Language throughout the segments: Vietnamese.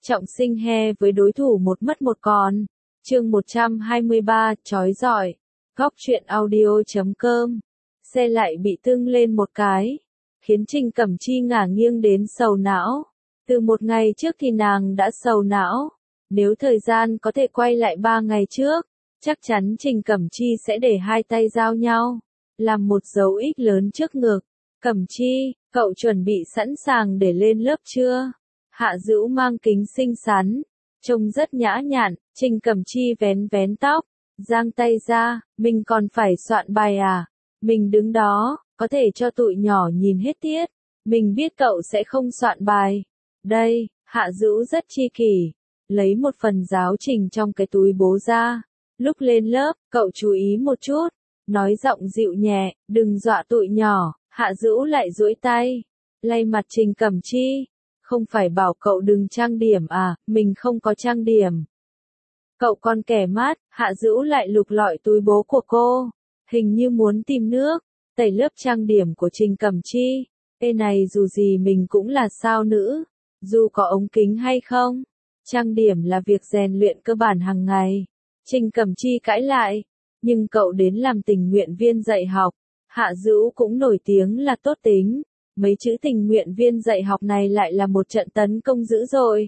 Trọng sinh he với đối thủ một mất một còn. Chương 123, chói giỏi. Góc truyện audio.com. Xe lại bị tưng lên một cái, khiến Trình Cẩm Chi ngả nghiêng đến sầu não. Từ một ngày trước thì nàng đã sầu não. Nếu thời gian có thể quay lại 3 ngày trước, chắc chắn Trình Cẩm Chi sẽ để hai tay giao nhau, làm một dấu X lớn trước ngực. Cẩm Chi, cậu chuẩn bị sẵn sàng để lên lớp chưa? Hạ Dữu mang kính xinh xắn, trông rất nhã nhặn. Trình Cẩm Chi vén vén tóc, giang tay ra, mình còn phải soạn bài à? Mình đứng đó, có thể cho tụi nhỏ nhìn hết tiết. Mình biết cậu sẽ không soạn bài. Đây, Hạ Dữu rất chi kỷ, lấy một phần giáo trình trong cái túi bố ra. Lúc lên lớp, cậu chú ý một chút, nói giọng dịu nhẹ, đừng dọa tụi nhỏ. Hạ Dữu lại duỗi tay, lay mặt Trình Cẩm Chi. Không phải bảo cậu đừng trang điểm à, mình không có trang điểm. Cậu còn kẻ mát. Hạ Dữu lại lục lọi túi bố của cô, hình như muốn tìm nước, tẩy lớp trang điểm của Trình Cẩm Chi. Ê này, dù gì mình cũng là sao nữ, dù có ống kính hay không, trang điểm là việc rèn luyện cơ bản hàng ngày. Trình Cẩm Chi cãi lại, nhưng cậu đến làm tình nguyện viên dạy học. Hạ Dữu cũng nổi tiếng là tốt tính, mấy chữ tình nguyện viên dạy học này lại là một trận tấn công dữ dội.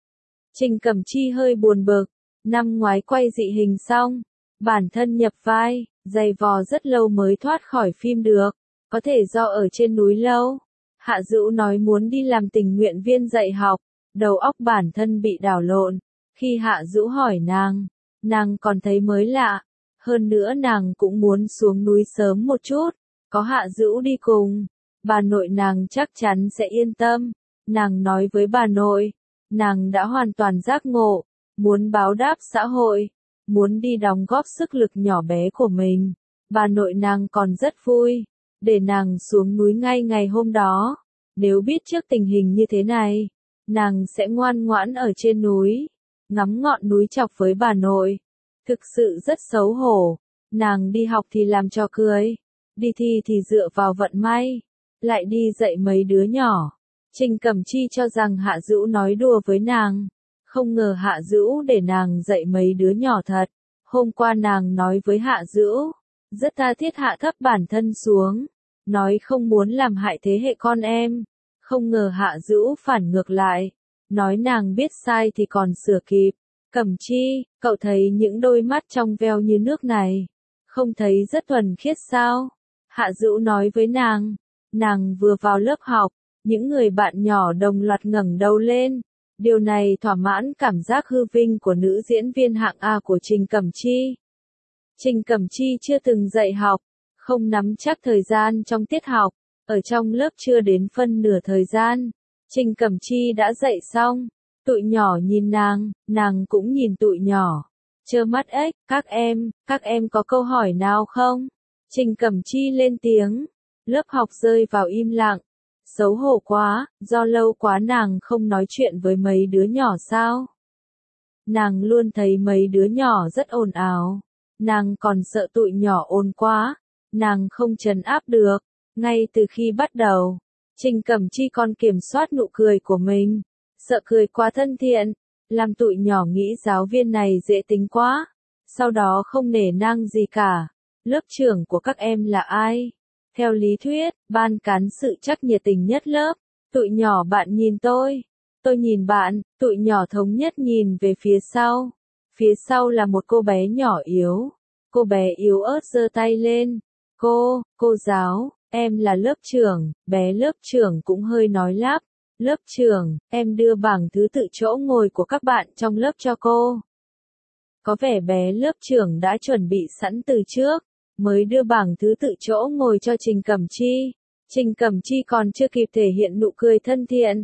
Trình Cẩm Chi hơi buồn bực, năm ngoái quay dị hình xong, bản thân nhập vai, giày vò rất lâu mới thoát khỏi phim được, có thể do ở trên núi lâu. Hạ Dữu nói muốn đi làm tình nguyện viên dạy học, đầu óc bản thân bị đảo lộn. Khi Hạ Dữu hỏi nàng còn thấy mới lạ, hơn nữa nàng cũng muốn xuống núi sớm một chút, có Hạ Dữu đi cùng, bà nội nàng chắc chắn sẽ yên tâm. Nàng nói với bà nội, nàng đã hoàn toàn giác ngộ, muốn báo đáp xã hội, muốn đi đóng góp sức lực nhỏ bé của mình. Bà nội nàng còn rất vui, để nàng xuống núi ngay ngày hôm đó. Nếu biết trước tình hình như thế này, nàng sẽ ngoan ngoãn ở trên núi, ngắm ngọn núi chọc với bà nội. Thực sự rất xấu hổ, nàng đi học thì làm trò cười, đi thi thì dựa vào vận may, lại đi dạy mấy đứa nhỏ. Trình Cẩm Chi cho rằng Hạ Dữu nói đùa với nàng, không ngờ Hạ Dữu để nàng dạy mấy đứa nhỏ thật. Hôm qua nàng nói với Hạ Dữu, rất tha thiết hạ thấp bản thân xuống, nói không muốn làm hại thế hệ con em. Không ngờ Hạ Dữu phản ngược lại, nói nàng biết sai thì còn sửa kịp. Cẩm Chi, cậu thấy những đôi mắt trong veo như nước này, không thấy rất thuần khiết sao? Hạ Dữu nói với nàng vừa vào lớp học, những người bạn nhỏ đồng loạt ngẩng đầu lên. Điều này thỏa mãn cảm giác hư vinh của nữ diễn viên hạng A của Trình Cẩm Chi. Trình Cẩm Chi chưa từng dạy học, không nắm chắc thời gian trong tiết học, ở trong lớp chưa đến phân nửa thời gian, Trình Cẩm Chi đã dạy xong. Tụi nhỏ nhìn nàng cũng nhìn tụi nhỏ, trơ mắt ếch. Các em có câu hỏi nào không? Trình Cẩm Chi lên tiếng, lớp học rơi vào im lặng. Xấu hổ quá, do lâu quá nàng không nói chuyện với mấy đứa nhỏ sao? Nàng luôn thấy mấy đứa nhỏ rất ồn ào, nàng còn sợ tụi nhỏ ồn quá, nàng không trấn áp được. Ngay từ khi bắt đầu, Trình Cẩm Chi còn kiểm soát nụ cười của mình, sợ cười quá thân thiện, làm tụi nhỏ nghĩ giáo viên này dễ tính quá, sau đó không nể nang gì cả. Lớp trưởng của các em là ai? Theo lý thuyết, ban cán sự chắc nhiệt tình nhất lớp. Tụi nhỏ bạn nhìn tôi nhìn bạn. Tụi nhỏ thống nhất nhìn về phía sau. Phía sau là một cô bé nhỏ yếu. Cô bé yếu ớt giơ tay lên. Cô giáo, em là lớp trưởng. Bé lớp trưởng cũng hơi nói lắp. Lớp trưởng, em đưa bảng thứ tự chỗ ngồi của các bạn trong lớp cho cô. Có vẻ bé lớp trưởng đã chuẩn bị sẵn từ trước, mới đưa bảng thứ tự chỗ ngồi cho Trình Cẩm Chi. Trình Cẩm Chi còn chưa kịp thể hiện nụ cười thân thiện,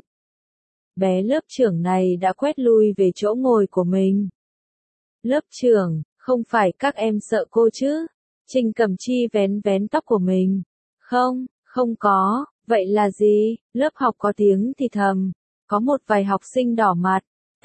bé lớp trưởng này đã quét lui về chỗ ngồi của mình. Lớp trưởng, không phải các em sợ cô chứ? Trình Cẩm Chi vén vén tóc của mình. Không có. Vậy là gì? Lớp học có tiếng thì thầm, có một vài học sinh đỏ mặt.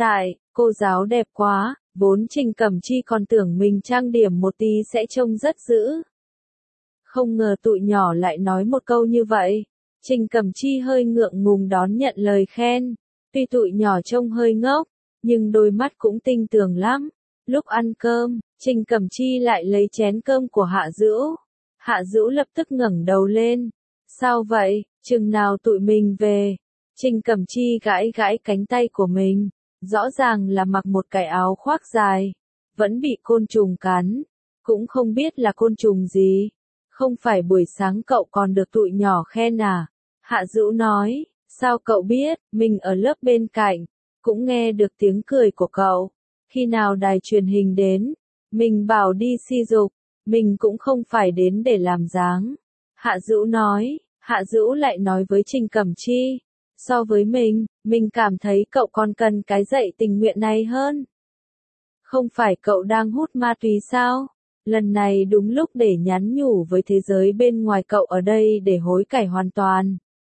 Cô giáo đẹp quá. Vốn Trình Cẩm Chi còn tưởng mình trang điểm một tí sẽ trông rất dữ. Không ngờ tụi nhỏ lại nói một câu như vậy. Trình Cẩm Chi hơi ngượng ngùng đón nhận lời khen. Tuy tụi nhỏ trông hơi ngốc, nhưng đôi mắt cũng tinh tường lắm. Lúc ăn cơm, Trình Cẩm Chi lại lấy chén cơm của Hạ Dữu. Hạ Dữu lập tức ngẩng đầu lên. Sao vậy, chừng nào tụi mình về? Trình Cẩm Chi gãi gãi cánh tay của mình. Rõ ràng là mặc một cái áo khoác dài. Vẫn bị côn trùng cắn. Cũng không biết là côn trùng gì. Không phải buổi sáng cậu còn được tụi nhỏ khen à? Hạ Dữu nói, sao cậu biết, mình ở lớp bên cạnh. Cũng nghe được tiếng cười của cậu. Khi nào đài truyền hình đến, mình bảo đi si dục, mình cũng không phải đến để làm dáng. Hạ Dữu nói, Hạ Dữu lại nói với Trình Cẩm Chi, so với mình cảm thấy cậu còn cần cái dạy tình nguyện này hơn. Không phải cậu đang hút ma túy sao? Lần này đúng lúc để nhắn nhủ với thế giới bên ngoài cậu ở đây để hối cải hoàn toàn.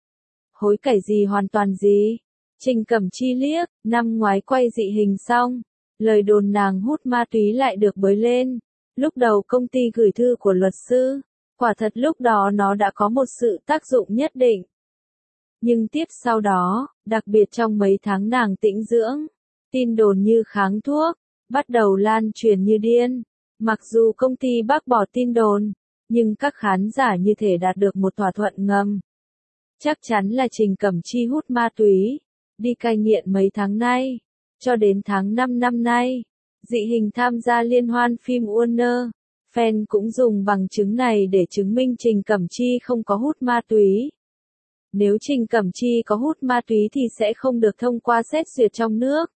Hối cải gì hoàn toàn gì? Trình Cẩm Chi liếc, năm ngoái quay dị hình xong. Lời đồn nàng hút ma túy lại được bới lên. Lúc đầu công ty gửi thư của luật sư, quả thật lúc đó nó đã có một sự tác dụng nhất định. Nhưng tiếp sau đó, đặc biệt trong mấy tháng nàng tĩnh dưỡng, tin đồn như kháng thuốc, bắt đầu lan truyền như điên. Mặc dù công ty bác bỏ tin đồn, nhưng các khán giả như thể đạt được một thỏa thuận ngầm. Chắc chắn là Trình Cẩm Chi hút ma túy, đi cai nghiện mấy tháng nay. Cho đến tháng 5 năm nay, dị hình tham gia liên hoan phim Warner, fan cũng dùng bằng chứng này để chứng minh Trình Cẩm Chi không có hút ma túy. Nếu Trình Cẩm Chi có hút ma túy thì sẽ không được thông qua xét duyệt trong nước.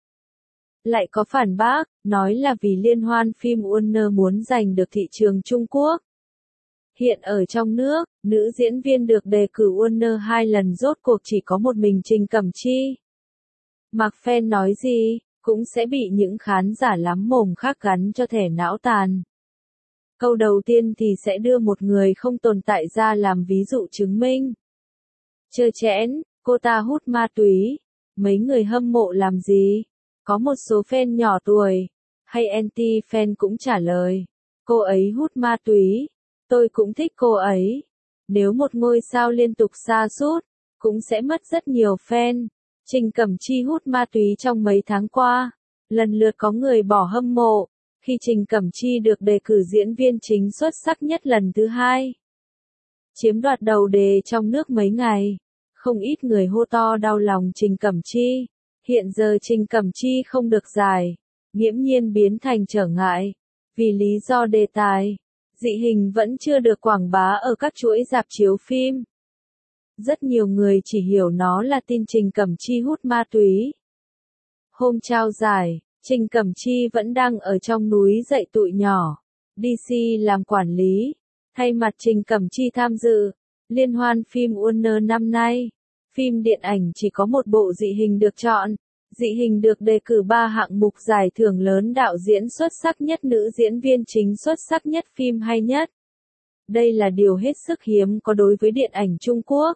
Lại có phản bác, nói là vì liên hoan phim Warner muốn giành được thị trường Trung Quốc. Hiện ở trong nước, nữ diễn viên được đề cử Warner 2 lần rốt cuộc chỉ có một mình Trình Cẩm Chi. Mặc fan nói gì, cũng sẽ bị những khán giả lắm mồm khác gắn cho thẻ não tàn. Câu đầu tiên thì sẽ đưa một người không tồn tại ra làm ví dụ chứng minh. Chơ chẽn, cô ta hút ma túy. Mấy người hâm mộ làm gì? Có một số fan nhỏ tuổi, hay anti-fan cũng trả lời. Cô ấy hút ma túy. Tôi cũng thích cô ấy. Nếu một ngôi sao liên tục sa sút, cũng sẽ mất rất nhiều fan. Trình Cẩm Chi hút ma túy trong mấy tháng qua. Lần lượt có người bỏ hâm mộ. Khi Trình Cẩm Chi được đề cử diễn viên chính xuất sắc nhất lần thứ 2. Chiếm đoạt đầu đề trong nước mấy ngày. Không ít người hô to đau lòng Trình Cẩm Chi. Hiện giờ Trình Cẩm Chi không được giải. Nghiễm nhiên biến thành trở ngại. Vì lý do đề tài, dị hình vẫn chưa được quảng bá ở các chuỗi rạp chiếu phim. Rất nhiều người chỉ hiểu nó là tin Trình Cẩm Chi hút ma túy. Hôm trao giải, Trình Cẩm Chi vẫn đang ở trong núi dạy tụi nhỏ. DC làm quản lý. Thay mặt Trình Cẩm Chi tham dự liên hoan phim Warner năm nay. Phim điện ảnh chỉ có một bộ dị hình được chọn. Dị hình được đề cử 3 hạng mục giải thưởng lớn: đạo diễn xuất sắc nhất, nữ diễn viên chính xuất sắc nhất, phim hay nhất. Đây là điều hết sức hiếm có đối với điện ảnh Trung Quốc.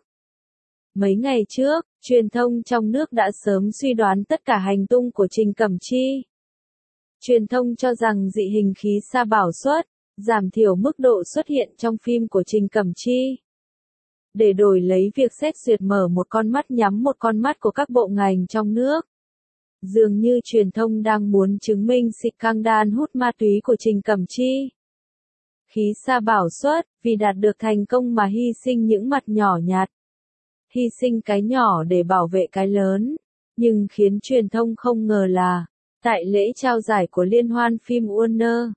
Mấy ngày trước, truyền thông trong nước đã sớm suy đoán tất cả hành tung của Trình Cẩm Chi. Truyền thông cho rằng dị hình khí sa bảo xuất, giảm thiểu mức độ xuất hiện trong phim của Trình Cẩm Chi. Để đổi lấy việc xét duyệt mở một con mắt nhắm một con mắt của các bộ ngành trong nước. Dường như truyền thông đang muốn chứng minh scandal hút ma túy của Trình Cẩm Chi. Khí sa bảo xuất, vì đạt được thành công mà hy sinh những mặt nhỏ nhặt. Hy sinh cái nhỏ để bảo vệ cái lớn. Nhưng khiến truyền thông không ngờ là, tại lễ trao giải của liên hoan phim Warner,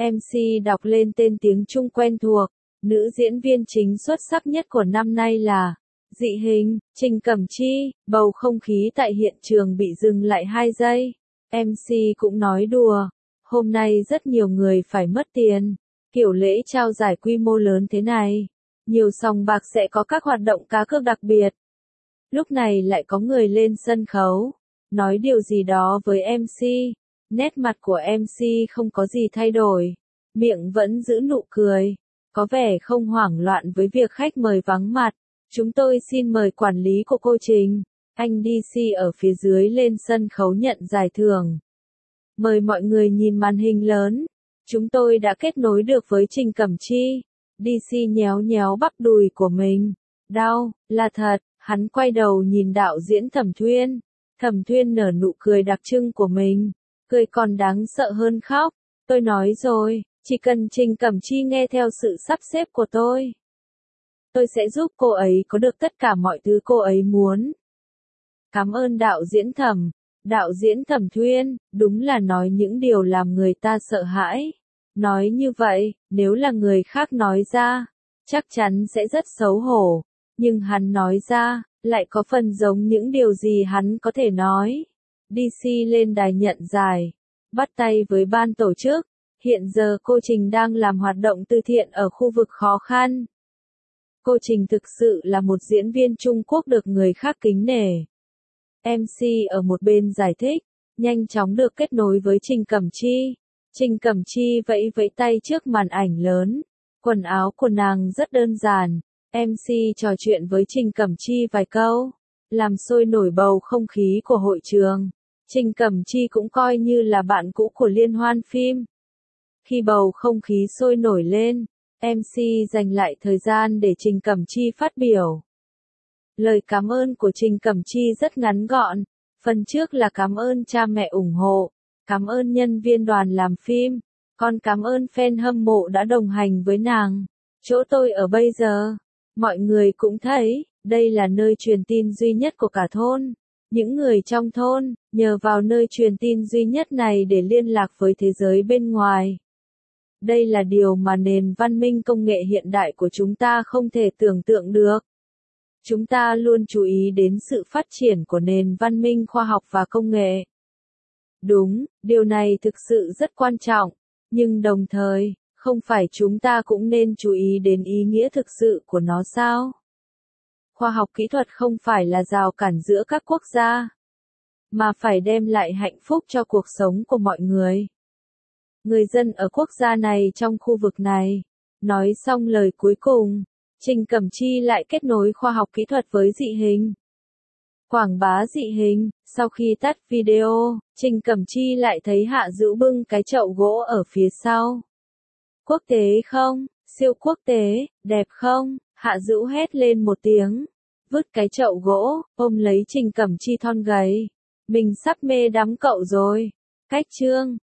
MC đọc lên tên tiếng Trung quen thuộc, nữ diễn viên chính xuất sắc nhất của năm nay là dị hình, Trình Cẩm Chi. Bầu không khí tại hiện trường bị dừng lại 2 giây. MC cũng nói đùa, hôm nay rất nhiều người phải mất tiền. Kiểu lễ trao giải quy mô lớn thế này, nhiều sòng bạc sẽ có các hoạt động cá cược đặc biệt. Lúc này lại có người lên sân khấu, nói điều gì đó với MC. Nét mặt của MC không có gì thay đổi, miệng vẫn giữ nụ cười, có vẻ không hoảng loạn với việc khách mời vắng mặt. Chúng tôi xin mời quản lý của cô Trình, anh DC ở phía dưới lên sân khấu nhận giải thưởng. Mời mọi người nhìn màn hình lớn. Chúng tôi đã kết nối được với Trình Cẩm Chi. DC nhéo nhéo bắp đùi của mình. Đau, là thật. Hắn quay đầu nhìn đạo diễn Thẩm Thuyên. Thẩm Thuyên nở nụ cười đặc trưng của mình, cười còn đáng sợ hơn khóc. Tôi nói rồi, chỉ cần Trình Cẩm Chi nghe theo sự sắp xếp của tôi sẽ giúp cô ấy có được tất cả mọi thứ cô ấy muốn. Cảm ơn đạo diễn Thẩm. Đạo diễn Thẩm Thuyên, đúng là nói những điều làm người ta sợ hãi. Nói như vậy, nếu là người khác nói ra, chắc chắn sẽ rất xấu hổ. Nhưng hắn nói ra, lại có phần giống những điều gì hắn có thể nói. DC lên đài nhận giải, bắt tay với ban tổ chức. Hiện giờ cô Trình đang làm hoạt động từ thiện ở khu vực khó khăn. Cô Trình thực sự là một diễn viên Trung Quốc được người khác kính nể. MC ở một bên giải thích, nhanh chóng được kết nối với Trình Cẩm Chi. Trình Cẩm Chi vẫy vẫy tay trước màn ảnh lớn. Quần áo của nàng rất đơn giản. MC trò chuyện với Trình Cẩm Chi vài câu, làm sôi nổi bầu không khí của hội trường. Trình Cẩm Chi cũng coi như là bạn cũ của liên hoan phim. Khi bầu không khí sôi nổi lên, MC dành lại thời gian để Trình Cẩm Chi phát biểu. Lời cảm ơn của Trình Cẩm Chi rất ngắn gọn. Phần trước là cảm ơn cha mẹ ủng hộ, cảm ơn nhân viên đoàn làm phim, còn cảm ơn fan hâm mộ đã đồng hành với nàng. Chỗ tôi ở bây giờ, mọi người cũng thấy, đây là nơi truyền tin duy nhất của cả thôn. Những người trong thôn, nhờ vào nơi truyền tin duy nhất này để liên lạc với thế giới bên ngoài. Đây là điều mà nền văn minh công nghệ hiện đại của chúng ta không thể tưởng tượng được. Chúng ta luôn chú ý đến sự phát triển của nền văn minh khoa học và công nghệ. Đúng, điều này thực sự rất quan trọng, nhưng đồng thời, không phải chúng ta cũng nên chú ý đến ý nghĩa thực sự của nó sao? Khoa học kỹ thuật không phải là rào cản giữa các quốc gia, mà phải đem lại hạnh phúc cho cuộc sống của mọi người. Người dân ở quốc gia này trong khu vực này. Nói xong lời cuối cùng, Trình Cẩm Chi lại kết nối khoa học kỹ thuật với dị hình. Quảng bá dị hình, sau khi tắt video, Trình Cẩm Chi lại thấy Hạ Dữu bưng cái chậu gỗ ở phía sau. Quốc tế không? Siêu quốc tế, đẹp không? Hạ Dữu hét lên một tiếng, vứt cái chậu gỗ, ôm lấy Trình Cẩm Chi thon gầy. Mình sắp mê đắm cậu rồi. Cách chương